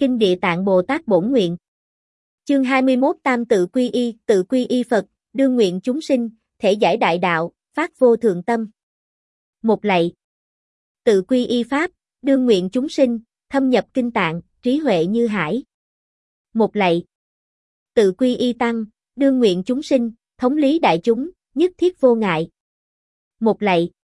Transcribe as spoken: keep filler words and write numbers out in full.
Kinh Địa Tạng Bồ Tát Bổn Nguyện. Chương hai mươi mốt Tam tự quy y, tự quy y Phật, đương nguyện chúng sinh, thể giải đại đạo, phát vô thượng tâm. Một lạy. Tự quy y Pháp, đương nguyện chúng sinh, thâm nhập kinh tạng, trí huệ như hải. Một lạy. Tự quy y Tăng, đương nguyện chúng sinh, thống lý đại chúng, nhất thiết vô ngại. Một lạy.